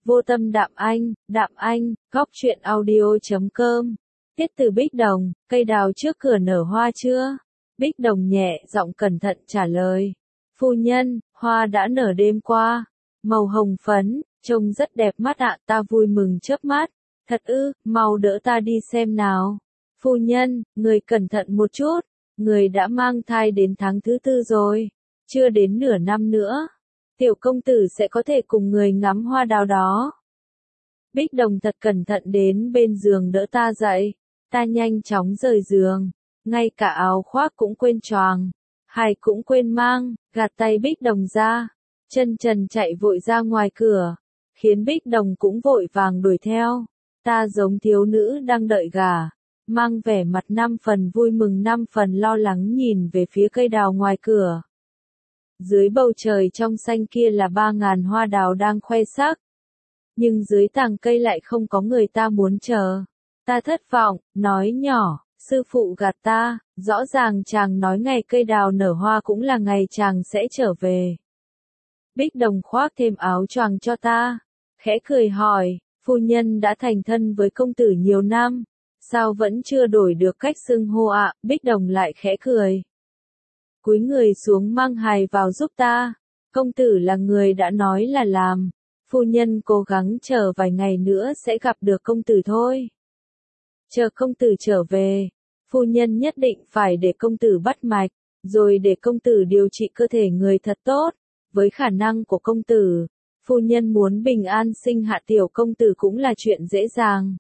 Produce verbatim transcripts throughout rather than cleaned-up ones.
Vô tâm Đạm Anh, Đạm Anh, góc truyện audio chấm com. Tiết từ Bích Đồng, cây đào trước cửa nở hoa chưa? Bích Đồng nhẹ giọng cẩn thận trả lời. Phu nhân, hoa đã nở đêm qua. Màu hồng phấn, trông rất đẹp mắt ạ, ta vui mừng chớp mắt. Thật ư, mau đỡ ta đi xem nào. Phu nhân, người cẩn thận một chút, người đã mang thai đến tháng thứ tư rồi, chưa đến nửa năm nữa. Tiểu công tử sẽ có thể cùng người ngắm hoa đào đó. Bích Đồng thật cẩn thận đến bên giường đỡ ta dậy. Ta nhanh chóng rời giường, ngay cả áo khoác cũng quên choàng, hài cũng quên mang, gạt tay Bích Đồng ra, chân trần chạy vội ra ngoài cửa, khiến Bích Đồng cũng vội vàng đuổi theo. Ta giống thiếu nữ đang đợi gà, mang vẻ mặt năm phần vui mừng năm phần lo lắng nhìn về phía cây đào ngoài cửa. Dưới bầu trời trong xanh kia là ba ngàn hoa đào đang khoe sắc. Nhưng dưới tàng cây lại không có người ta muốn chờ. Ta thất vọng, nói nhỏ, sư phụ gạt ta, rõ ràng chàng nói ngày cây đào nở hoa cũng là ngày chàng sẽ trở về. Bích Đồng khoác thêm áo choàng cho ta, khẽ cười hỏi, phu nhân đã thành thân với công tử nhiều năm, sao vẫn chưa đổi được cách xưng hô ạ? Bích Đồng lại khẽ cười. Cúi người xuống mang hài vào giúp ta, công tử là người đã nói là làm, phu nhân cố gắng chờ vài ngày nữa sẽ gặp được công tử thôi. Chờ công tử trở về, phu nhân nhất định phải để công tử bắt mạch, rồi để công tử điều trị cơ thể người thật tốt, với khả năng của công tử, phu nhân muốn bình an sinh hạ tiểu công tử cũng là chuyện dễ dàng.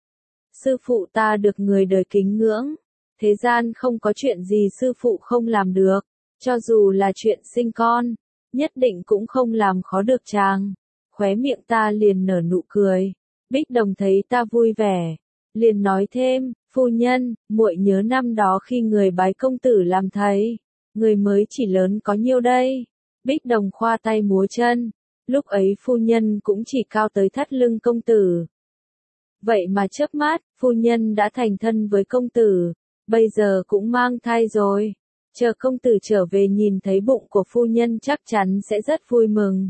Sư phụ ta được người đời kính ngưỡng, thế gian không có chuyện gì sư phụ không làm được, cho dù là chuyện sinh con, nhất định cũng không làm khó được chàng. Khóe miệng ta liền nở nụ cười. Bích Đồng thấy ta vui vẻ, liền nói thêm, phu nhân, muội nhớ năm đó khi người bái công tử làm thầy, người mới chỉ lớn có nhiêu đây? Bích Đồng khoa tay múa chân, lúc ấy phu nhân cũng chỉ cao tới thắt lưng công tử. Vậy mà chớp mắt, phu nhân đã thành thân với công tử, bây giờ cũng mang thai rồi. Chờ công tử trở về nhìn thấy bụng của phu nhân chắc chắn sẽ rất vui mừng.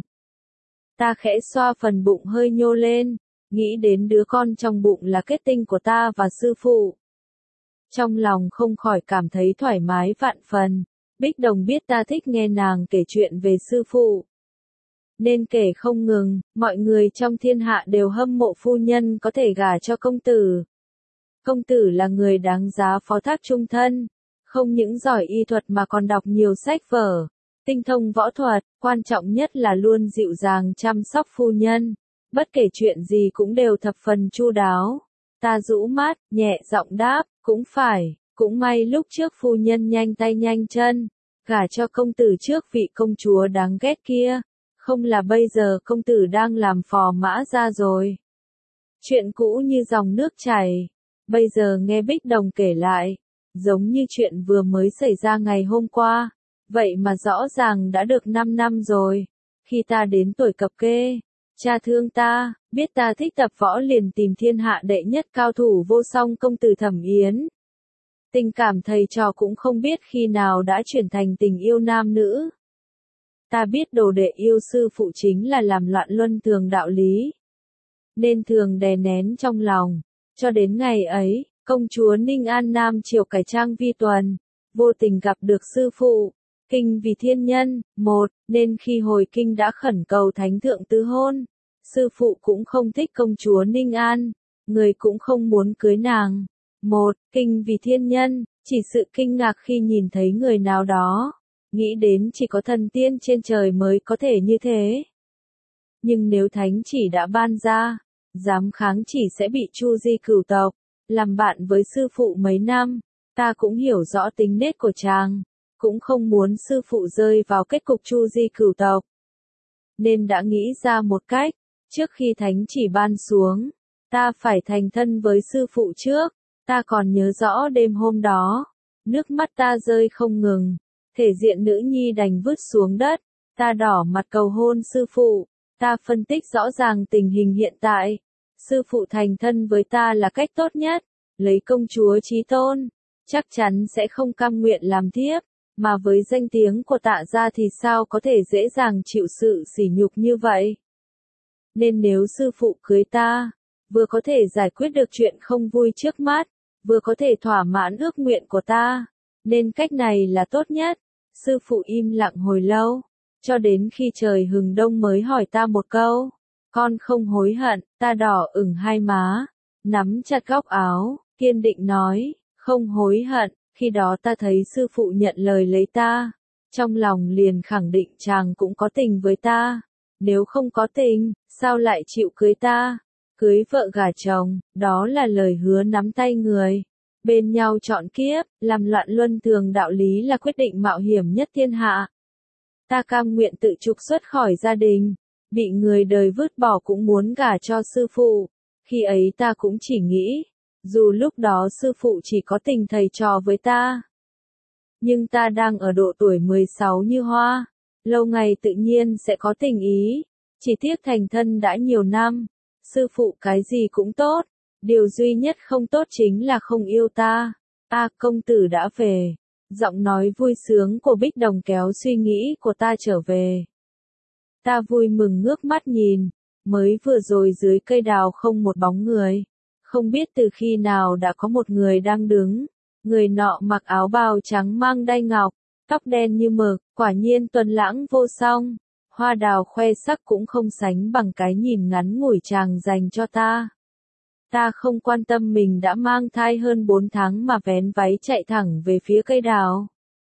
Ta khẽ xoa phần bụng hơi nhô lên, nghĩ đến đứa con trong bụng là kết tinh của ta và sư phụ. Trong lòng không khỏi cảm thấy thoải mái vạn phần. Bích Đồng biết ta thích nghe nàng kể chuyện về sư phụ, nên kể không ngừng, mọi người trong thiên hạ đều hâm mộ phu nhân có thể gả cho công tử. Công tử là người đáng giá phó thác chung thân, không những giỏi y thuật mà còn đọc nhiều sách vở, tinh thông võ thuật, quan trọng nhất là luôn dịu dàng chăm sóc phu nhân, bất kể chuyện gì cũng đều thập phần chu đáo. Ta rũ mắt, nhẹ giọng đáp, cũng phải, cũng may lúc trước phu nhân nhanh tay nhanh chân, gả cho công tử trước vị công chúa đáng ghét kia, không là bây giờ công tử đang làm phò mã ra rồi. Chuyện cũ như dòng nước chảy, bây giờ nghe Bích Đồng kể lại, giống như chuyện vừa mới xảy ra ngày hôm qua, vậy mà rõ ràng đã được năm năm rồi. Khi ta đến tuổi cập kê, cha thương ta, biết ta thích tập võ liền tìm thiên hạ đệ nhất cao thủ vô song công tử Thẩm Yến. Tình cảm thầy trò cũng không biết khi nào đã chuyển thành tình yêu nam nữ. Ta biết đồ đệ yêu sư phụ chính là làm loạn luân thường đạo lý, nên thường đè nén trong lòng, cho đến ngày ấy, công chúa Ninh An Nam triều cải trang vi tuần, vô tình gặp được sư phụ, kinh vì thiên nhân, một, nên khi hồi kinh đã khẩn cầu thánh thượng tứ hôn. Sư phụ cũng không thích công chúa Ninh An, người cũng không muốn cưới nàng. Một, kinh vì thiên nhân, chỉ sự kinh ngạc khi nhìn thấy người nào đó, nghĩ đến chỉ có thần tiên trên trời mới có thể như thế. Nhưng nếu thánh chỉ đã ban ra, dám kháng chỉ sẽ bị chu di cửu tộc. Làm bạn với sư phụ mấy năm, ta cũng hiểu rõ tính nết của chàng, cũng không muốn sư phụ rơi vào kết cục chu di cửu tộc. Nên đã nghĩ ra một cách, trước khi thánh chỉ ban xuống, ta phải thành thân với sư phụ trước. Ta còn nhớ rõ đêm hôm đó, nước mắt ta rơi không ngừng, thể diện nữ nhi đành vứt xuống đất, ta đỏ mặt cầu hôn sư phụ, ta phân tích rõ ràng tình hình hiện tại. Sư phụ thành thân với ta là cách tốt nhất, lấy công chúa chí tôn, chắc chắn sẽ không cam nguyện làm thiếp, mà với danh tiếng của Tạ gia thì sao có thể dễ dàng chịu sự sỉ nhục như vậy. Nên nếu sư phụ cưới ta, vừa có thể giải quyết được chuyện không vui trước mắt, vừa có thể thỏa mãn ước nguyện của ta, nên cách này là tốt nhất. Sư phụ im lặng hồi lâu, cho đến khi trời hừng đông mới hỏi ta một câu. Con không hối hận, ta đỏ ửng hai má, nắm chặt góc áo, kiên định nói, không hối hận. Khi đó ta thấy sư phụ nhận lời lấy ta, trong lòng liền khẳng định chàng cũng có tình với ta. Nếu không có tình, sao lại chịu cưới ta? Cưới vợ gả chồng, đó là lời hứa nắm tay người. Bên nhau trọn kiếp, làm loạn luân thường đạo lý là quyết định mạo hiểm nhất thiên hạ. Ta cam nguyện tự trục xuất khỏi gia đình, bị người đời vứt bỏ cũng muốn gả cho sư phụ. Khi ấy ta cũng chỉ nghĩ, dù lúc đó sư phụ chỉ có tình thầy trò với ta, nhưng ta đang ở độ tuổi mười sáu như hoa, lâu ngày tự nhiên sẽ có tình ý. Chỉ tiếc thành thân đã nhiều năm, sư phụ cái gì cũng tốt, điều duy nhất không tốt chính là không yêu ta. A, công tử đã về. Giọng nói vui sướng của Bích Đồng kéo suy nghĩ của ta trở về. Ta vui mừng ngước mắt nhìn, mới vừa rồi dưới cây đào không một bóng người. Không biết từ khi nào đã có một người đang đứng. Người nọ mặc áo bào trắng mang đai ngọc, tóc đen như mực, quả nhiên tuấn lãng vô song. Hoa đào khoe sắc cũng không sánh bằng cái nhìn ngắn ngủi chàng dành cho ta. Ta không quan tâm mình đã mang thai hơn bốn tháng mà vén váy chạy thẳng về phía cây đào.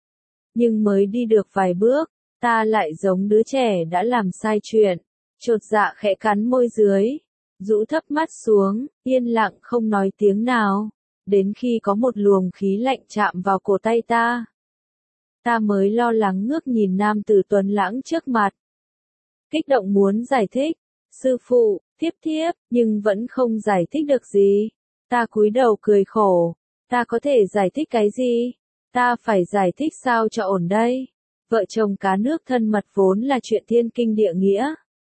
Nhưng mới đi được vài bước, ta lại giống đứa trẻ đã làm sai chuyện, chột dạ khẽ cắn môi dưới, rũ thấp mắt xuống, yên lặng không nói tiếng nào, đến khi có một luồng khí lạnh chạm vào cổ tay ta. Ta mới lo lắng ngước nhìn nam tử tuấn lãng trước mặt. Kích động muốn giải thích, sư phụ, thiếp thiếp, nhưng vẫn không giải thích được gì. Ta cúi đầu cười khổ, ta có thể giải thích cái gì? Ta phải giải thích sao cho ổn đây? Vợ chồng cá nước thân mật vốn là chuyện thiên kinh địa nghĩa.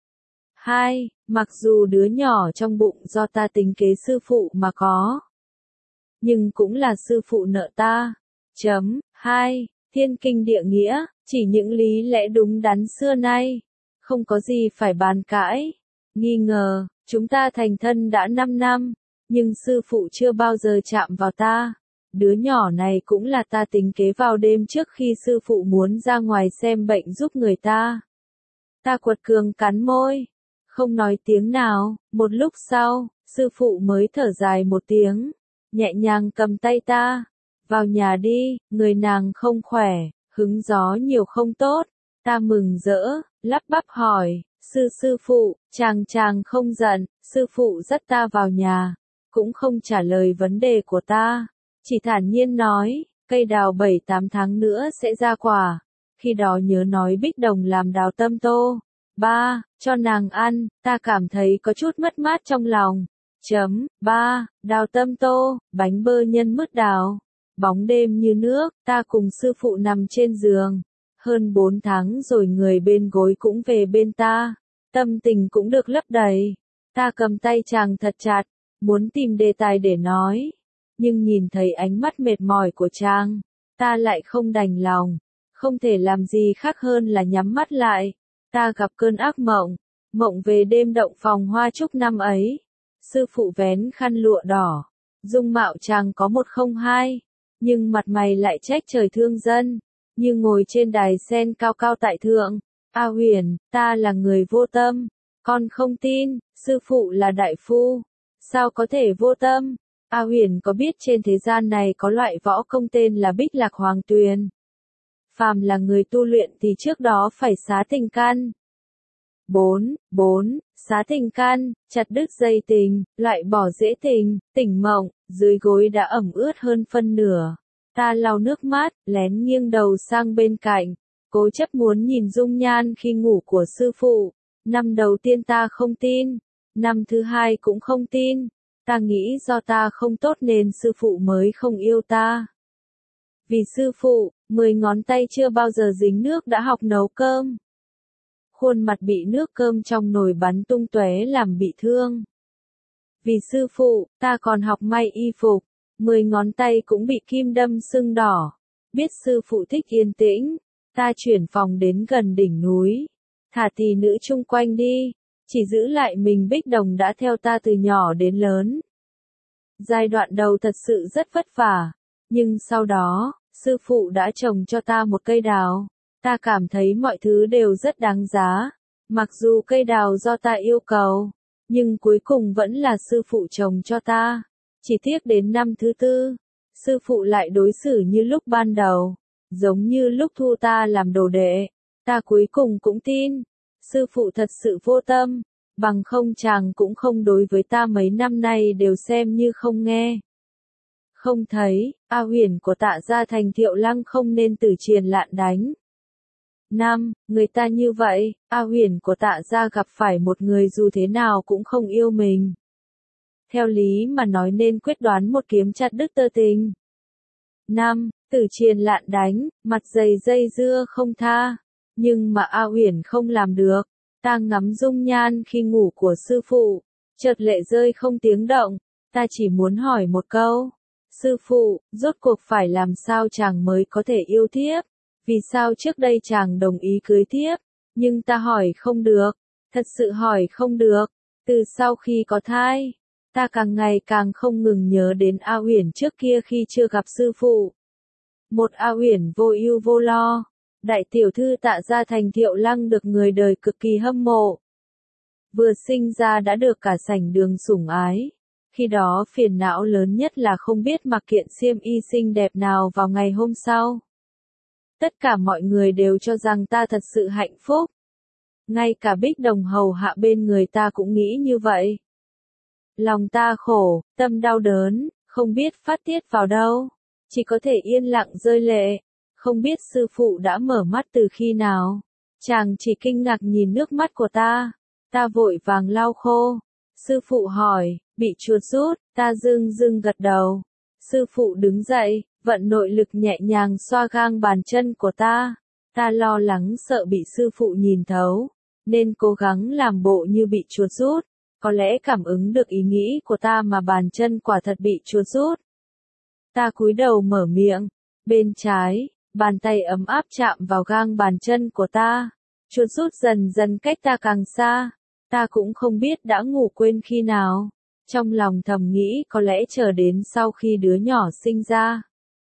Hai, mặc dù đứa nhỏ trong bụng do ta tính kế sư phụ mà có, nhưng cũng là sư phụ nợ ta. Chấm, hai, thiên kinh địa nghĩa, chỉ những lý lẽ đúng đắn xưa nay. Không có gì phải bàn cãi, nghi ngờ, chúng ta thành thân đã năm năm, nhưng sư phụ chưa bao giờ chạm vào ta. Đứa nhỏ này cũng là ta tính kế vào đêm trước khi sư phụ muốn ra ngoài xem bệnh giúp người ta. Ta quật cường cắn môi, không nói tiếng nào. Một lúc sau, sư phụ mới thở dài một tiếng, nhẹ nhàng cầm tay ta. Vào nhà đi, người nàng không khỏe, hứng gió nhiều không tốt. Ta mừng rỡ, lắp bắp hỏi, sư sư phụ, chàng chàng không giận. Sư phụ dắt ta vào nhà, cũng không trả lời vấn đề của ta, chỉ thản nhiên nói, cây đào bảy tám tháng nữa sẽ ra quả, khi đó nhớ nói Bích Đồng làm đào tâm tô. Ba, cho nàng ăn. Ta cảm thấy có chút mất mát trong lòng. Chấm, ba, đào tâm tô, bánh bơ nhân mứt đào. Bóng đêm như nước, ta cùng sư phụ nằm trên giường. Hơn bốn tháng rồi người bên gối cũng về bên ta. Tâm tình cũng được lấp đầy. Ta cầm tay chàng thật chặt, muốn tìm đề tài để nói. Nhưng nhìn thấy ánh mắt mệt mỏi của chàng, ta lại không đành lòng. Không thể làm gì khác hơn là nhắm mắt lại. Ta gặp cơn ác mộng, mộng về đêm động phòng hoa trúc năm ấy. Sư phụ vén khăn lụa đỏ, dung mạo chàng có một không hai, nhưng mặt mày lại trách trời thương dân, như ngồi trên đài sen cao cao tại thượng. A Huyền, ta là người vô tâm, con không tin, sư phụ là đại phu, sao có thể vô tâm? A Huyền có biết trên thế gian này có loại võ công tên là Bích Lạc Hoàng Tuyền? Phàm là người tu luyện thì trước đó phải xá tình căn. bốn. bốn. Xá tình căn, chặt đứt dây tình, loại bỏ dễ tình, tỉnh mộng, dưới gối đã ẩm ướt hơn phân nửa. Ta lau nước mắt, lén nghiêng đầu sang bên cạnh, cố chấp muốn nhìn dung nhan khi ngủ của sư phụ. Năm đầu tiên ta không tin, năm thứ hai cũng không tin. Ta nghĩ do ta không tốt nên sư phụ mới không yêu ta. Vì sư phụ, mười ngón tay chưa bao giờ dính nước đã học nấu cơm. Khuôn mặt bị nước cơm trong nồi bắn tung tóe làm bị thương. Vì sư phụ, ta còn học may y phục, mười ngón tay cũng bị kim đâm sưng đỏ. Biết sư phụ thích yên tĩnh, ta chuyển phòng đến gần đỉnh núi. Thả tỷ nữ chung quanh đi, chỉ giữ lại mình Bích Đồng đã theo ta từ nhỏ đến lớn. Giai đoạn đầu thật sự rất vất vả, nhưng sau đó, sư phụ đã trồng cho ta một cây đào. Ta cảm thấy mọi thứ đều rất đáng giá. Mặc dù cây đào do ta yêu cầu, nhưng cuối cùng vẫn là sư phụ trồng cho ta. Chỉ tiếc đến năm thứ tư, sư phụ lại đối xử như lúc ban đầu, giống như lúc thu ta làm đồ đệ. Ta cuối cùng cũng tin, sư phụ thật sự vô tâm, bằng không chàng cũng không đối với ta mấy năm nay đều xem như không nghe. Không thấy, A Huyền của Tạ gia thành Thiệu Lăng không nên Tử Triền lạn đánh. Năm, người ta như vậy, A Huyền của Tạ gia gặp phải một người dù thế nào cũng không yêu mình. Theo lý mà nói nên quyết đoán một kiếm chặt đứt tơ tình. Năm, Tử Triền lạn đánh, mặt dày dây dưa không tha. Nhưng mà A Huyền không làm được. Ta ngắm dung nhan khi ngủ của sư phụ, chợt lệ rơi không tiếng động. Ta chỉ muốn hỏi một câu. Sư phụ, rốt cuộc phải làm sao chàng mới có thể yêu thiếp? Vì sao trước đây chàng đồng ý cưới thiếp? Nhưng ta hỏi không được. Thật sự hỏi không được. Từ sau khi có thai, ta càng ngày càng không ngừng nhớ đến A Huyền trước kia khi chưa gặp sư phụ. Một A Huyền vô ưu vô lo. Đại tiểu thư Tạ gia thành Thiệu Lăng được người đời cực kỳ hâm mộ. Vừa sinh ra đã được cả sảnh đường sủng ái. Khi đó phiền não lớn nhất là không biết mặc kiện xiêm y xinh đẹp nào vào ngày hôm sau. Tất cả mọi người đều cho rằng ta thật sự hạnh phúc. Ngay cả Bích Đồng hầu hạ bên người ta cũng nghĩ như vậy. Lòng ta khổ, tâm đau đớn, không biết phát tiết vào đâu. Chỉ có thể yên lặng rơi lệ. Không biết sư phụ đã mở mắt từ khi nào. Chàng chỉ kinh ngạc nhìn nước mắt của ta. Ta vội vàng lau khô. Sư phụ hỏi, bị chuột rút, ta dưng dưng gật đầu. Sư phụ đứng dậy, vận nội lực nhẹ nhàng xoa gang bàn chân của ta. Ta lo lắng sợ bị sư phụ nhìn thấu, nên cố gắng làm bộ như bị chuột rút. Có lẽ cảm ứng được ý nghĩ của ta mà bàn chân quả thật bị chuột rút. Ta cúi đầu mở miệng, bên trái, bàn tay ấm áp chạm vào gang bàn chân của ta. Chuột rút dần dần cách ta càng xa. Ta cũng không biết đã ngủ quên khi nào. Trong lòng thầm nghĩ có lẽ chờ đến sau khi đứa nhỏ sinh ra.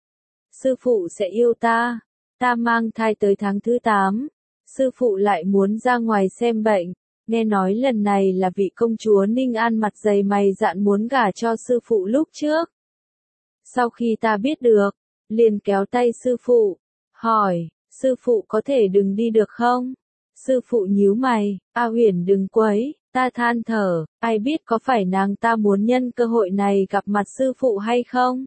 Sư phụ sẽ yêu ta. Ta mang thai tới tháng thứ tám. Sư phụ lại muốn ra ngoài xem bệnh. Nghe nói lần này là vị công chúa Ninh An mặt dày mày dạn muốn gả cho sư phụ lúc trước. Sau khi ta biết được, liền kéo tay sư phụ. Hỏi, sư phụ có thể đừng đi được không? Sư phụ nhíu mày, A Huyền đừng quấy. Ta than thở, ai biết có phải nàng ta muốn nhân cơ hội này gặp mặt sư phụ hay không?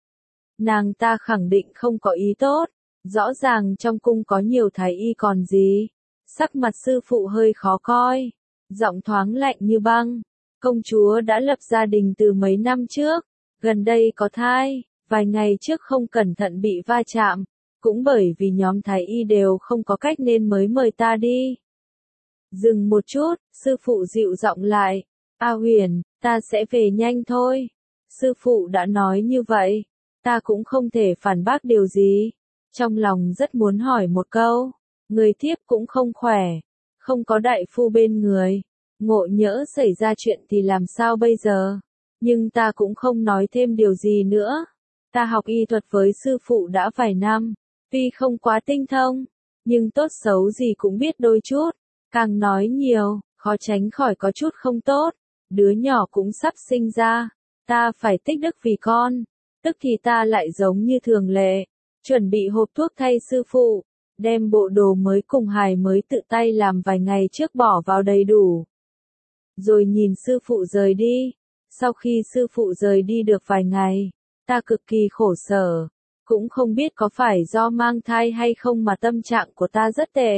Nàng ta khẳng định không có ý tốt, rõ ràng trong cung có nhiều thái y còn gì. Sắc mặt sư phụ hơi khó coi, giọng thoáng lạnh như băng. Công chúa đã lập gia đình từ mấy năm trước, gần đây có thai, vài ngày trước không cẩn thận bị va chạm, cũng bởi vì nhóm thái y đều không có cách nên mới mời ta đi. Dừng một chút, sư phụ dịu giọng lại. A Huyền, ta sẽ về nhanh thôi. Sư phụ đã nói như vậy, ta cũng không thể phản bác điều gì. Trong lòng rất muốn hỏi một câu, người thiếp cũng không khỏe, không có đại phu bên người. Ngộ nhỡ xảy ra chuyện thì làm sao bây giờ? Nhưng ta cũng không nói thêm điều gì nữa. Ta học y thuật với sư phụ đã vài năm, tuy không quá tinh thông, nhưng tốt xấu gì cũng biết đôi chút. Càng nói nhiều, khó tránh khỏi có chút không tốt. Đứa nhỏ cũng sắp sinh ra, ta phải tích đức vì con. Tức thì ta lại giống như thường lệ, chuẩn bị hộp thuốc thay sư phụ, đem bộ đồ mới cùng hài mới tự tay làm vài ngày trước bỏ vào đầy đủ. Rồi nhìn sư phụ rời đi. Sau khi sư phụ rời đi được vài ngày, ta cực kỳ khổ sở. Cũng không biết có phải do mang thai hay không mà tâm trạng của ta rất tệ.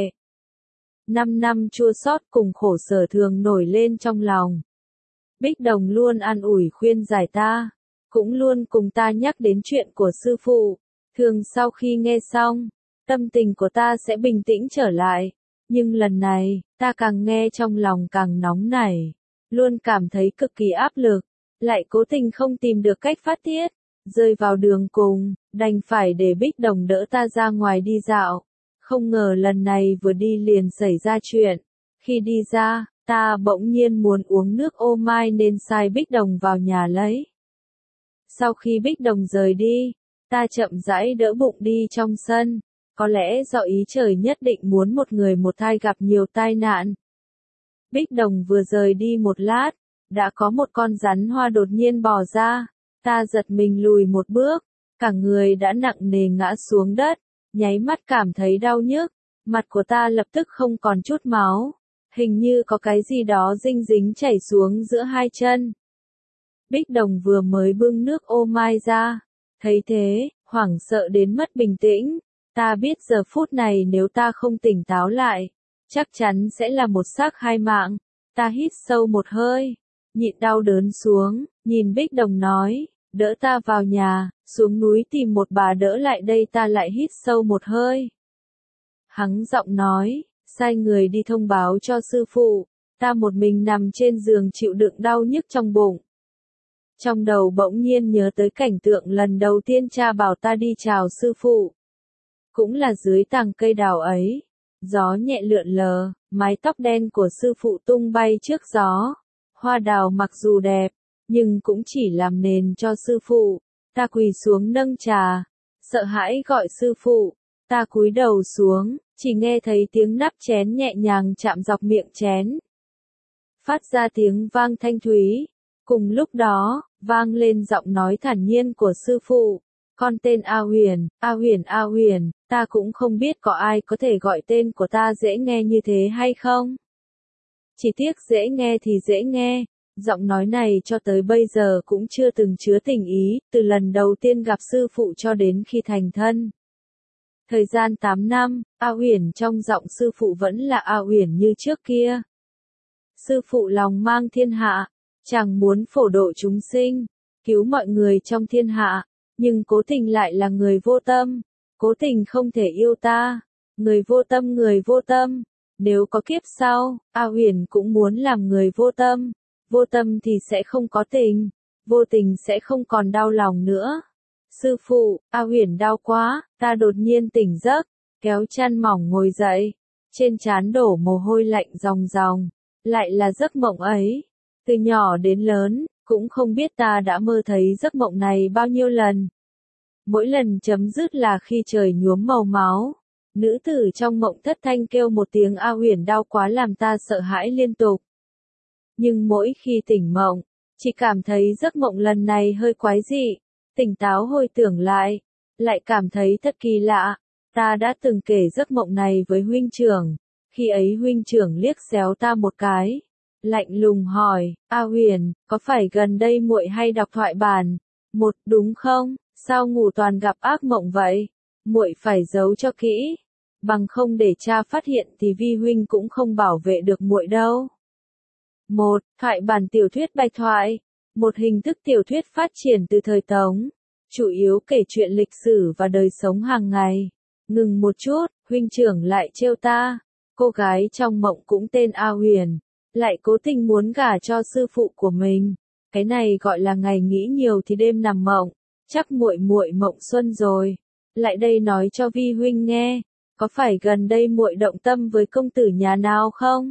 Năm năm chua xót cùng khổ sở thường nổi lên trong lòng. Bích Đồng luôn an ủi khuyên giải ta, cũng luôn cùng ta nhắc đến chuyện của sư phụ. Thường sau khi nghe xong, tâm tình của ta sẽ bình tĩnh trở lại. Nhưng lần này, ta càng nghe trong lòng càng nóng nảy, luôn cảm thấy cực kỳ áp lực, lại cố tình không tìm được cách phát tiết. Rơi vào đường cùng, đành phải để Bích Đồng đỡ ta ra ngoài đi dạo. Không ngờ lần này vừa đi liền xảy ra chuyện. Khi đi ra, Ta bỗng nhiên muốn uống nước ô mai nên sai Bích Đồng vào nhà lấy. Sau khi Bích Đồng rời đi, ta chậm rãi đỡ bụng đi trong sân, có lẽ do ý trời nhất định muốn một người một thai gặp nhiều tai nạn. Bích Đồng vừa rời đi một lát, đã có một con rắn hoa đột nhiên bò ra, ta giật mình lùi một bước, cả người đã nặng nề ngã xuống đất, nháy mắt cảm thấy đau nhức, mặt của ta lập tức không còn chút máu, hình như có cái gì đó dinh dính chảy xuống giữa hai chân. Bích Đồng vừa mới bưng nước ô mai ra, thấy thế, hoảng sợ đến mất bình tĩnh, ta biết giờ phút này nếu ta không tỉnh táo lại, chắc chắn sẽ là một xác hai mạng. Ta hít sâu một hơi, nhịn đau đớn xuống, nhìn Bích Đồng nói, đỡ ta vào nhà, xuống núi tìm một bà đỡ lại đây. Ta lại hít sâu một hơi. Hắng giọng nói, sai người đi thông báo cho sư phụ. Ta một mình nằm trên giường chịu đựng đau nhức trong bụng. Trong đầu bỗng nhiên nhớ tới cảnh tượng lần đầu tiên cha bảo ta đi chào sư phụ. Cũng là dưới tàng cây đào ấy. Gió nhẹ lượn lờ, mái tóc đen của sư phụ tung bay trước gió. Hoa đào mặc dù đẹp, nhưng cũng chỉ làm nền cho sư phụ. Ta quỳ xuống nâng trà, sợ hãi gọi sư phụ. Ta cúi đầu xuống, chỉ nghe thấy tiếng nắp chén nhẹ nhàng chạm dọc miệng chén. Phát ra tiếng vang thanh thúy. Cùng lúc đó, vang lên giọng nói thản nhiên của sư phụ. Con tên A Huyền, A Huyền A Huyền, ta cũng không biết có ai có thể gọi tên của ta dễ nghe như thế hay không. Chỉ tiếc dễ nghe thì dễ nghe, giọng nói này cho tới bây giờ cũng chưa từng chứa tình ý, từ lần đầu tiên gặp sư phụ cho đến khi thành thân. Thời gian tám năm, A Huyền trong giọng sư phụ vẫn là A Huyền như trước kia. Sư phụ lòng mang thiên hạ, chàng muốn phổ độ chúng sinh, cứu mọi người trong thiên hạ. Nhưng cố tình lại là người vô tâm, cố tình không thể yêu ta, người vô tâm người vô tâm, nếu có kiếp sau, A Huyền cũng muốn làm người vô tâm, vô tâm thì sẽ không có tình, vô tình sẽ không còn đau lòng nữa. Sư phụ, A Huyền đau quá, ta đột nhiên tỉnh giấc, kéo chăn mỏng ngồi dậy, trên trán đổ mồ hôi lạnh ròng ròng, lại là giấc mộng ấy, từ nhỏ đến lớn. Cũng không biết ta đã mơ thấy giấc mộng này bao nhiêu lần. Mỗi lần chấm dứt là khi trời nhuốm màu máu. Nữ tử trong mộng thất thanh kêu một tiếng A Huyền đau quá làm ta sợ hãi liên tục. Nhưng mỗi khi tỉnh mộng, chỉ cảm thấy giấc mộng lần này hơi quái dị. Tỉnh táo hồi tưởng lại, lại cảm thấy thật kỳ lạ. Ta đã từng kể giấc mộng này với huynh trưởng. Khi ấy huynh trưởng liếc xéo ta một cái. Lạnh lùng hỏi, A Huyền, có phải gần đây muội hay đọc thoại bản? Một, đúng không? Sao ngủ toàn gặp ác mộng vậy? Muội phải giấu cho kỹ, bằng không để cha phát hiện thì vi huynh cũng không bảo vệ được muội đâu. Một, thoại bản tiểu thuyết bạch thoại, một hình thức tiểu thuyết phát triển từ thời Tống, chủ yếu kể chuyện lịch sử và đời sống hàng ngày. Ngừng một chút, huynh trưởng lại trêu ta, cô gái trong mộng cũng tên A Huyền. Lại cố tình muốn gả cho sư phụ của mình, cái này gọi là ngày nghĩ nhiều thì đêm nằm mộng, chắc muội muội mộng xuân rồi. Lại đây nói cho vi huynh nghe, có phải gần đây muội động tâm với công tử nhà nào không?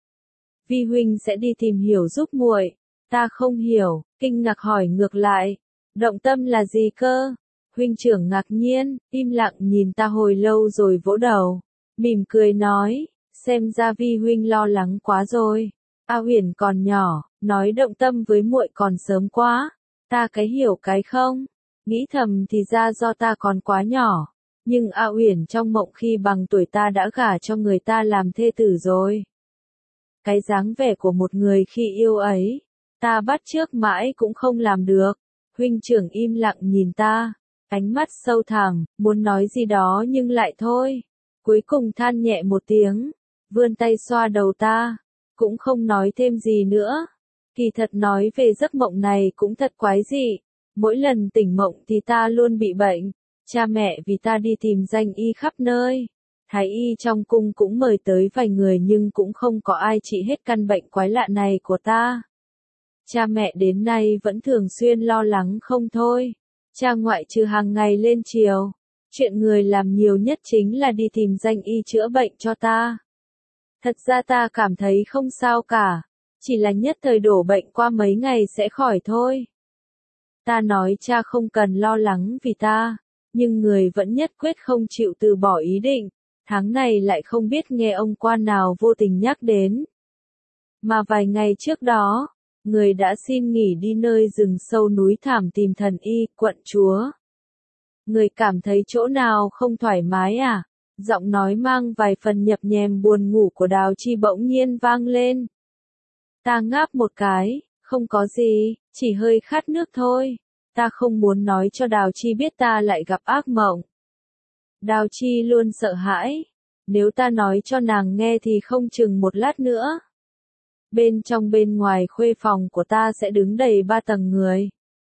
Vi huynh sẽ đi tìm hiểu giúp muội. Ta không hiểu, kinh ngạc hỏi ngược lại, động tâm là gì cơ? Huynh trưởng ngạc nhiên, im lặng nhìn ta hồi lâu rồi vỗ đầu, mỉm cười nói, xem ra vi huynh lo lắng quá rồi. A Huyền còn nhỏ, nói động tâm với muội còn sớm quá. Ta cái hiểu cái không, nghĩ thầm thì ra do ta còn quá nhỏ. Nhưng A Huyền trong mộng khi bằng tuổi ta đã gả cho người ta làm thê tử rồi. Cái dáng vẻ của một người khi yêu ấy, ta bắt chước mãi cũng không làm được. Huynh trưởng im lặng nhìn ta, ánh mắt sâu thẳm, muốn nói gì đó nhưng lại thôi. Cuối cùng than nhẹ một tiếng, vươn tay xoa đầu ta. Cũng không nói thêm gì nữa. Kỳ thật nói về giấc mộng này cũng thật quái dị. Mỗi lần tỉnh mộng thì ta luôn bị bệnh. Cha mẹ vì ta đi tìm danh y khắp nơi. Thái y trong cung cũng mời tới vài người nhưng cũng không có ai trị hết căn bệnh quái lạ này của ta. Cha mẹ đến nay vẫn thường xuyên lo lắng không thôi. Cha ngoại trừ hàng ngày lên chiều. Chuyện người làm nhiều nhất chính là đi tìm danh y chữa bệnh cho ta. Thật ra ta cảm thấy không sao cả, chỉ là nhất thời đổ bệnh qua mấy ngày sẽ khỏi thôi. Ta nói cha không cần lo lắng vì ta, nhưng người vẫn nhất quyết không chịu từ bỏ ý định, tháng này lại không biết nghe ông quan nào vô tình nhắc đến. Mà vài ngày trước đó, người đã xin nghỉ đi nơi rừng sâu núi thảm tìm thần y, quận chúa. Người cảm thấy chỗ nào không thoải mái à? Giọng nói mang vài phần nhập nhèm buồn ngủ của Đào Chi bỗng nhiên vang lên. Ta ngáp một cái, không có gì, chỉ hơi khát nước thôi. Ta không muốn nói cho Đào Chi biết ta lại gặp ác mộng. Đào Chi luôn sợ hãi. Nếu ta nói cho nàng nghe thì không chừng một lát nữa. Bên trong bên ngoài khuê phòng của ta sẽ đứng đầy ba tầng người.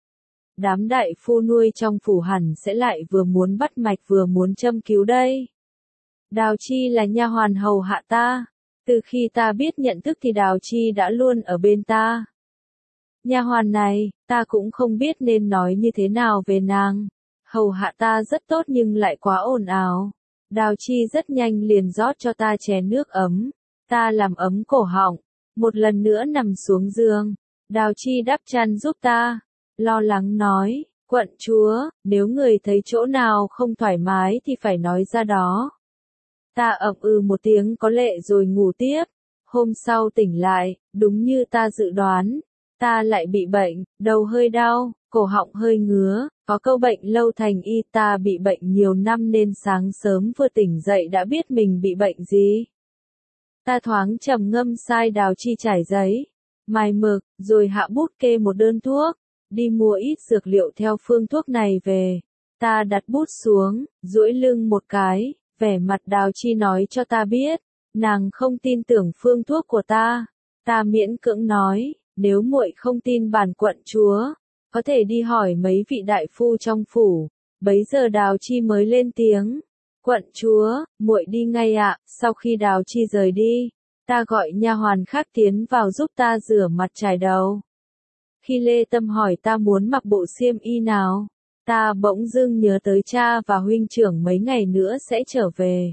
Đám đại phu nuôi trong phủ hẳn sẽ lại vừa muốn bắt mạch vừa muốn châm cứu đây. Đào Chi là nha hoàn hầu hạ ta. Từ khi ta biết nhận thức thì Đào Chi đã luôn ở bên ta. Nha hoàn này, ta cũng không biết nên nói như thế nào về nàng. Hầu hạ ta rất tốt nhưng lại quá ồn ào. Đào Chi rất nhanh liền rót cho ta chén nước ấm. Ta làm ấm cổ họng. Một lần nữa nằm xuống giường. Đào Chi đắp chăn giúp ta. Lo lắng nói, quận chúa, nếu người thấy chỗ nào không thoải mái thì phải nói ra đó. Ta ậm ừ một tiếng có lệ rồi ngủ tiếp. Hôm sau tỉnh lại, đúng như ta dự đoán. Ta lại bị bệnh, đầu hơi đau, cổ họng hơi ngứa, có câu bệnh lâu thành y. Ta bị bệnh nhiều năm nên sáng sớm vừa tỉnh dậy đã biết mình bị bệnh gì. Ta thoáng trầm ngâm sai Đào Chi trải giấy, mài mực, rồi hạ bút kê một đơn thuốc, đi mua ít dược liệu theo phương thuốc này về. Ta đặt bút xuống, duỗi lưng một cái, vẻ mặt Đào Chi nói cho ta biết, nàng không tin tưởng phương thuốc của ta. Ta miễn cưỡng nói, nếu muội không tin bản quận chúa, có thể đi hỏi mấy vị đại phu trong phủ. Bấy giờ Đào Chi mới lên tiếng. Quận chúa, muội đi ngay ạ. Sau khi Đào Chi rời đi, ta gọi nha hoàn khác tiến vào giúp ta rửa mặt chải đầu. Khi Lê Tâm hỏi ta muốn mặc bộ xiêm y nào, ta bỗng dưng nhớ tới cha và huynh trưởng mấy ngày nữa sẽ trở về.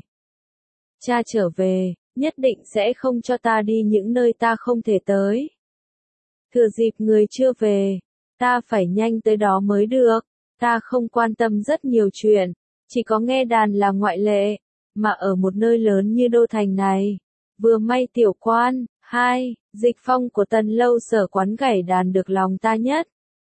Cha trở về, nhất định sẽ không cho ta đi những nơi ta không thể tới. Thừa dịp người chưa về, ta phải nhanh tới đó mới được. Ta không quan tâm rất nhiều chuyện, chỉ có nghe đàn là ngoại lệ, mà ở một nơi lớn như đô thành này. Vừa may tiểu quan, hai, Dịch Phong của Tần Lâu Sở quán gảy đàn được lòng ta nhất.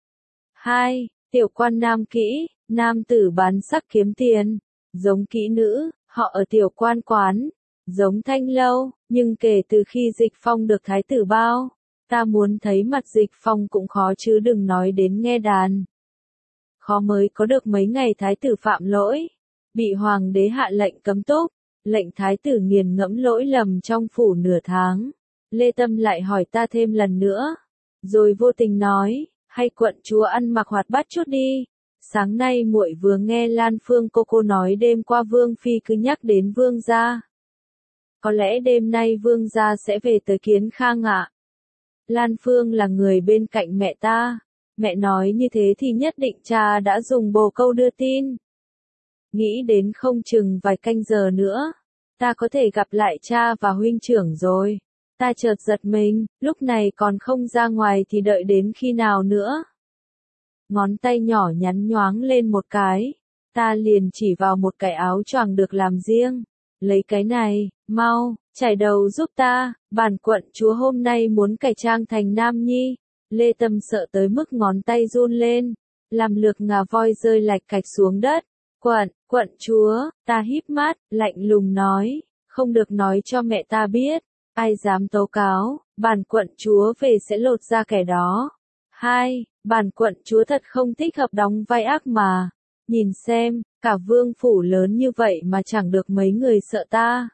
Hai, tiểu quan nam kỹ, nam tử bán sắc kiếm tiền, giống kỹ nữ, họ ở tiểu quan quán, giống Thanh Lâu, nhưng kể từ khi Dịch Phong được thái tử bao, ta muốn thấy mặt Dịch Phong cũng khó chứ đừng nói đến nghe đàn. Khó mới có được mấy ngày thái tử phạm lỗi, bị hoàng đế hạ lệnh cấm túc, lệnh thái tử nghiền ngẫm lỗi lầm trong phủ nửa tháng. Lê Tâm lại hỏi ta thêm lần nữa, rồi vô tình nói, hay quận chúa ăn mặc hoạt bát chút đi. Sáng nay muội vừa nghe Lan Phương cô cô nói đêm qua Vương Phi cứ nhắc đến Vương gia. Có lẽ đêm nay Vương gia sẽ về tới Kiến Khang ạ. Lan Phương là người bên cạnh mẹ ta. Mẹ nói như thế thì nhất định cha đã dùng bồ câu đưa tin. Nghĩ đến không chừng vài canh giờ nữa, ta có thể gặp lại cha và huynh trưởng rồi. Ta chợt giật mình, lúc này còn không ra ngoài thì đợi đến khi nào nữa. Ngón tay nhỏ nhắn nhoáng lên một cái, ta liền chỉ vào một cái áo choàng được làm riêng. Lấy cái này, mau, chải đầu giúp ta, bản quận chúa hôm nay muốn cải trang thành nam nhi. Lê Tâm sợ tới mức ngón tay run lên, làm lược ngà voi rơi lạch cạch xuống đất. Quận, quận chúa, ta híp mắt, lạnh lùng nói, không được nói cho mẹ ta biết, ai dám tố cáo, bản quận chúa về sẽ lột ra kẻ đó. Hai, bản quận chúa thật không thích hợp đóng vai ác mà, nhìn xem, cả vương phủ lớn như vậy mà chẳng được mấy người sợ ta.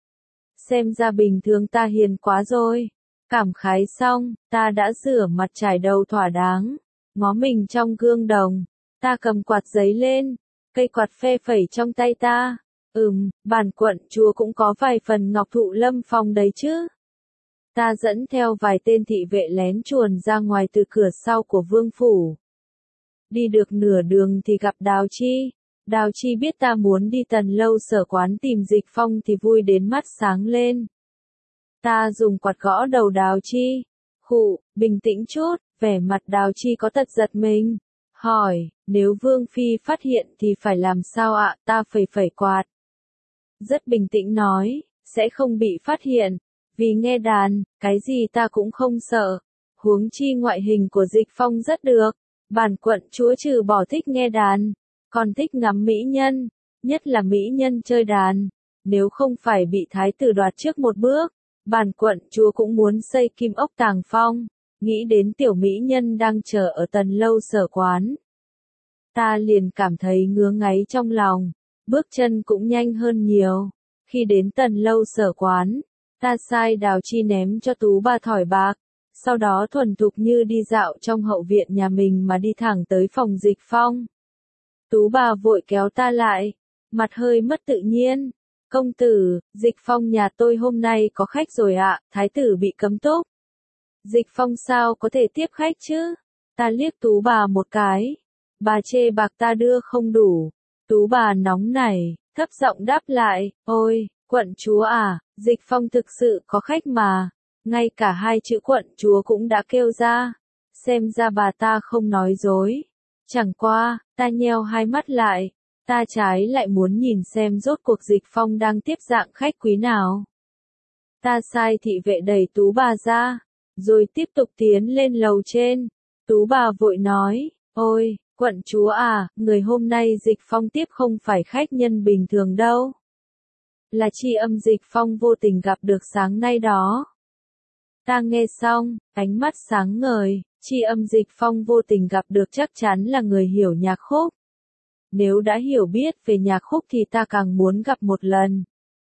Xem ra bình thường ta hiền quá rồi. Cảm khái xong, ta đã rửa mặt chải đầu thỏa đáng, ngó mình trong gương đồng, ta cầm quạt giấy lên, cây quạt phe phẩy trong tay ta. Ừm, bản quận chúa cũng có vài phần ngọc thụ lâm phong đấy chứ. Ta dẫn theo vài tên thị vệ lén chuồn ra ngoài từ cửa sau của vương phủ. Đi được nửa đường thì gặp Đào Chi. Đào Chi biết ta muốn đi Tần Lâu Sở quán tìm Dịch Phong thì vui đến mắt sáng lên. Ta dùng quạt gõ đầu Đào Chi. Khụ, bình tĩnh chút, vẻ mặt Đào Chi có tật giật mình. Hỏi, nếu Vương Phi phát hiện thì phải làm sao ạ? Ta phẩy phẩy quạt. Rất bình tĩnh nói, sẽ không bị phát hiện. Vì nghe đàn, cái gì ta cũng không sợ. Huống chi ngoại hình của Dịch Phong rất được. Bản quận chúa trừ bỏ thích nghe đàn, còn thích ngắm mỹ nhân, nhất là mỹ nhân chơi đàn. Nếu không phải bị thái tử đoạt trước một bước, bản quận chúa cũng muốn xây kim ốc tàng phong. Nghĩ đến tiểu mỹ nhân đang chờ ở Tần Lâu Sở Quán, ta liền cảm thấy ngứa ngáy trong lòng, bước chân cũng nhanh hơn nhiều. Khi đến Tần Lâu Sở Quán, ta sai Đào Chi ném cho Tú Bà thỏi bạc, sau đó thuần thục như đi dạo trong hậu viện nhà mình mà đi thẳng tới phòng Dịch Phong. Tú Bà vội kéo ta lại, mặt hơi mất tự nhiên. Công tử, Dịch Phong nhà tôi hôm nay có khách rồi ạ, thái tử bị cấm túc. Dịch Phong sao có thể tiếp khách chứ? Ta liếc Tú Bà một cái. Bà chê bạc ta đưa không đủ. Tú Bà nóng nảy, thấp giọng đáp lại, ôi, quận chúa à, Dịch Phong thực sự có khách mà. Ngay cả hai chữ quận chúa cũng đã kêu ra. Xem ra bà ta không nói dối. Chẳng qua, ta nheo hai mắt lại. Ta trái lại muốn nhìn xem rốt cuộc Dịch Phong đang tiếp dạng khách quý nào. Ta sai thị vệ đẩy Tú Bà ra, rồi tiếp tục tiến lên lầu trên. Tú Bà vội nói, ôi, quận chúa à, người hôm nay Dịch Phong tiếp không phải khách nhân bình thường đâu. Là tri âm Dịch Phong vô tình gặp được sáng nay đó. Ta nghe xong, ánh mắt sáng ngời, tri âm Dịch Phong vô tình gặp được chắc chắn là người hiểu nhạc khúc. Nếu đã hiểu biết về nhạc khúc thì ta càng muốn gặp một lần.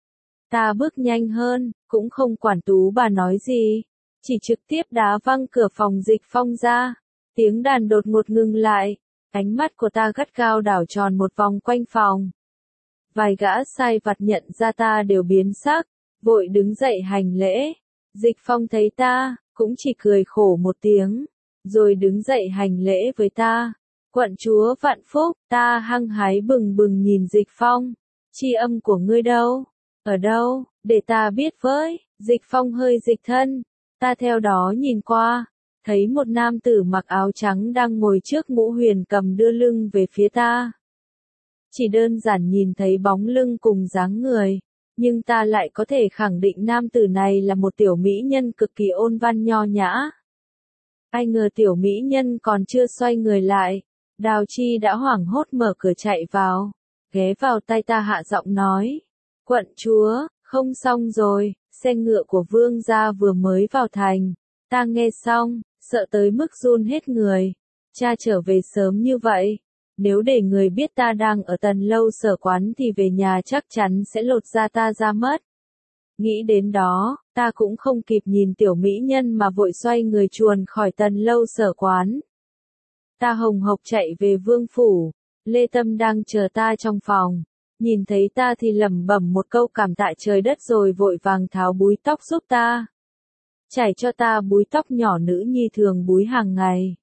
Ta bước nhanh hơn, cũng không quản Tú Bà nói gì, chỉ trực tiếp đá văng cửa phòng Dịch Phong ra. Tiếng đàn đột ngột ngừng lại, ánh mắt của ta gắt gao đảo tròn một vòng quanh phòng. Vài gã sai vặt nhận ra ta đều biến sắc, vội đứng dậy hành lễ. Dịch Phong thấy ta, cũng chỉ cười khổ một tiếng, rồi đứng dậy hành lễ với ta. Quận chúa vạn phúc, ta hăng hái bừng bừng nhìn Dịch Phong. Tri âm của ngươi đâu? Ở đâu? Để ta biết với. Dịch Phong hơi dịch thân. Ta theo đó nhìn qua, thấy một nam tử mặc áo trắng đang ngồi trước ngũ huyền cầm đưa lưng về phía ta. Chỉ đơn giản nhìn thấy bóng lưng cùng dáng người, nhưng ta lại có thể khẳng định nam tử này là một tiểu mỹ nhân cực kỳ ôn văn nho nhã. Ai ngờ tiểu mỹ nhân còn chưa xoay người lại, Đào Chi đã hoảng hốt mở cửa chạy vào, ghé vào tay ta hạ giọng nói, quận chúa, không xong rồi, xe ngựa của vương gia vừa mới vào thành. Ta nghe xong, sợ tới mức run hết người. Cha trở về sớm như vậy, nếu để người biết ta đang ở Tần Lâu Sở Quán thì về nhà chắc chắn sẽ lột da ta ra mất. Nghĩ đến đó, ta cũng không kịp nhìn tiểu mỹ nhân mà vội xoay người chuồn khỏi Tần Lâu Sở Quán. Ta hồng hộc chạy về vương phủ, Lê Tâm đang chờ ta trong phòng. Nhìn thấy ta thì lẩm bẩm một câu cảm tạ trời đất rồi vội vàng tháo búi tóc giúp ta. Chải cho ta búi tóc nhỏ nữ nhi thường búi hàng ngày.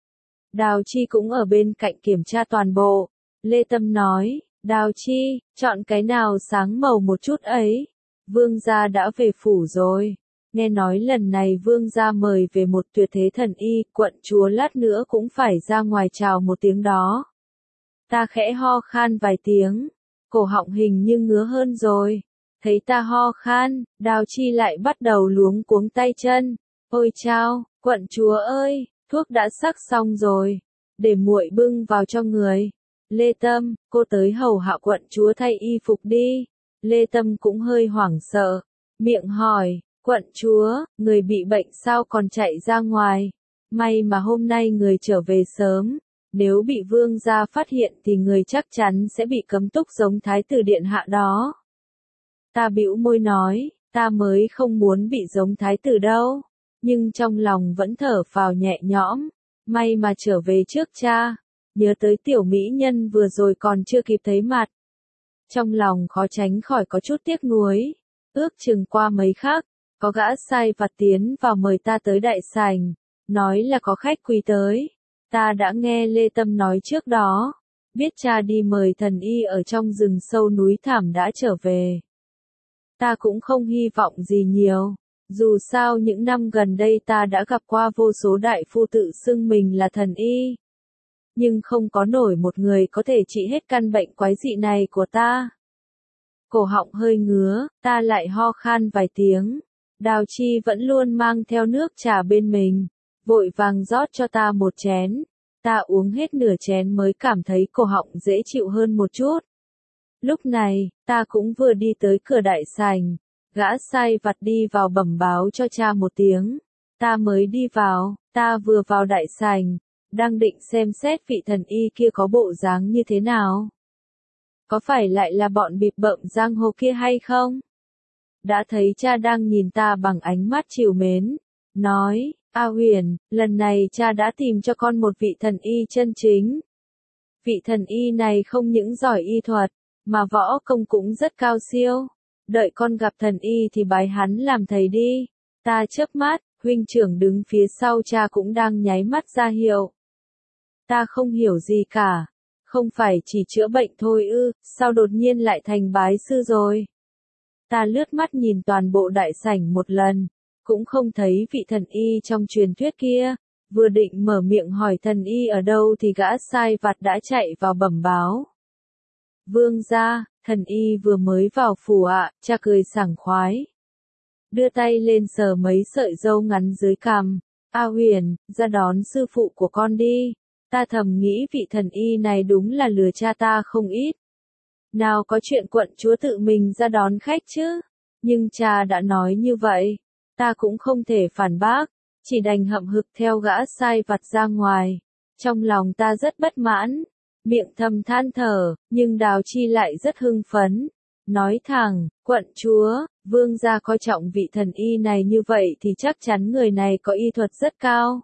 Đào Chi cũng ở bên cạnh kiểm tra toàn bộ. Lê Tâm nói, Đào Chi, chọn cái nào sáng màu một chút ấy. Vương gia đã về phủ rồi. Nghe nói lần này vương gia mời về một tuyệt thế thần y, quận chúa lát nữa cũng phải ra ngoài chào một tiếng đó. Ta khẽ ho khan vài tiếng, cổ họng hình như ngứa hơn rồi. Thấy ta ho khan, Đào Chi lại bắt đầu luống cuống tay chân. Ôi chao, quận chúa ơi, thuốc đã sắc xong rồi, để muội bưng vào cho người. Lê Tâm, cô tới hầu hạ quận chúa thay y phục đi. Lê Tâm cũng hơi hoảng sợ, miệng hỏi, quận chúa, người bị bệnh sao còn chạy ra ngoài? May mà hôm nay người trở về sớm, nếu bị vương gia phát hiện thì người chắc chắn sẽ bị cấm túc giống thái tử điện hạ đó. Ta bĩu môi nói, ta mới không muốn bị giống thái tử đâu, nhưng trong lòng vẫn thở phào nhẹ nhõm, may mà trở về trước cha, nhớ tới tiểu mỹ nhân vừa rồi còn chưa kịp thấy mặt. Trong lòng khó tránh khỏi có chút tiếc nuối, ước chừng qua mấy khắc, có gã sai vặt tiến vào mời ta tới đại sảnh, nói là có khách quý tới. Ta đã nghe Lê Tâm nói trước đó, biết cha đi mời thần y ở trong rừng sâu núi thẳm đã trở về. Ta cũng không hy vọng gì nhiều, Dù sao những năm gần đây ta đã gặp qua vô số đại phu tự xưng mình là thần y. Nhưng không có nổi một người có thể trị hết căn bệnh quái dị này của ta. Cổ họng hơi ngứa, ta lại ho khan vài tiếng. Đào Chi vẫn luôn mang theo nước trà bên mình, vội vàng rót cho ta một chén. Ta uống hết nửa chén mới cảm thấy cổ họng dễ chịu hơn một chút. Lúc này, ta cũng vừa đi tới cửa đại sảnh, gã sai vặt đi vào bẩm báo cho cha một tiếng. Ta mới đi vào, ta vừa vào đại sảnh, đang định xem xét vị thần y kia có bộ dáng như thế nào. Có phải lại là bọn bịp bợm giang hồ kia hay không? Đã thấy cha đang nhìn ta bằng ánh mắt trìu mến, nói, A Huyền, lần này cha đã tìm cho con một vị thần y chân chính. Vị thần y này không những giỏi y thuật, mà võ công cũng rất cao siêu. Đợi con gặp thần y thì bái hắn làm thầy đi. Ta chớp mắt, huynh trưởng đứng phía sau cha cũng đang nháy mắt ra hiệu. Ta không hiểu gì cả. Không phải chỉ chữa bệnh thôi ư, sao đột nhiên lại thành bái sư rồi? Ta lướt mắt nhìn toàn bộ đại sảnh một lần, cũng không thấy vị thần y trong truyền thuyết kia. Vừa định mở miệng hỏi thần y ở đâu thì gã sai vặt đã chạy vào bẩm báo. Vương gia, thần y vừa mới vào phủ ạ, cha cười sảng khoái. Đưa tay lên sờ mấy sợi râu ngắn dưới cằm. A Huyền, ra đón sư phụ của con đi. Ta thầm nghĩ vị thần y này đúng là lừa cha ta không ít. Nào có chuyện quận chúa tự mình ra đón khách chứ. Nhưng cha đã nói như vậy, ta cũng không thể phản bác, chỉ đành hậm hực theo gã sai vặt ra ngoài. Trong lòng ta rất bất mãn, miệng thầm than thở, nhưng Đào Chi lại rất hưng phấn. Nói thẳng, quận chúa, vương gia coi trọng vị thần y này như vậy thì chắc chắn người này có y thuật rất cao.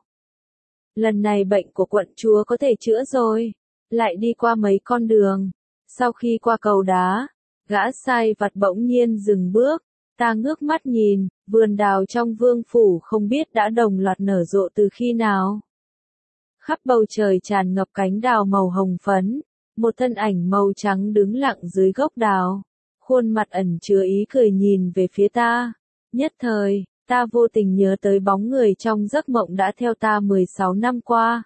Lần này bệnh của quận chúa có thể chữa rồi. Lại đi qua mấy con đường. Sau khi qua cầu đá, gã sai vặt bỗng nhiên dừng bước. Ta ngước mắt nhìn, vườn đào trong vương phủ không biết đã đồng loạt nở rộ từ khi nào. Khắp bầu trời tràn ngập cánh đào màu hồng phấn. Một thân ảnh màu trắng đứng lặng dưới gốc đào. Khuôn mặt ẩn chứa ý cười nhìn về phía ta. Nhất thời, ta vô tình nhớ tới bóng người trong giấc mộng đã theo ta mười sáu năm qua.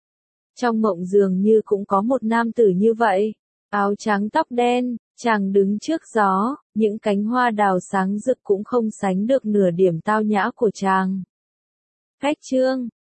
Trong mộng dường như cũng có một nam tử như vậy. Áo trắng tóc đen, chàng đứng trước gió, những cánh hoa đào sáng rực cũng không sánh được nửa điểm tao nhã của chàng. Khách trương,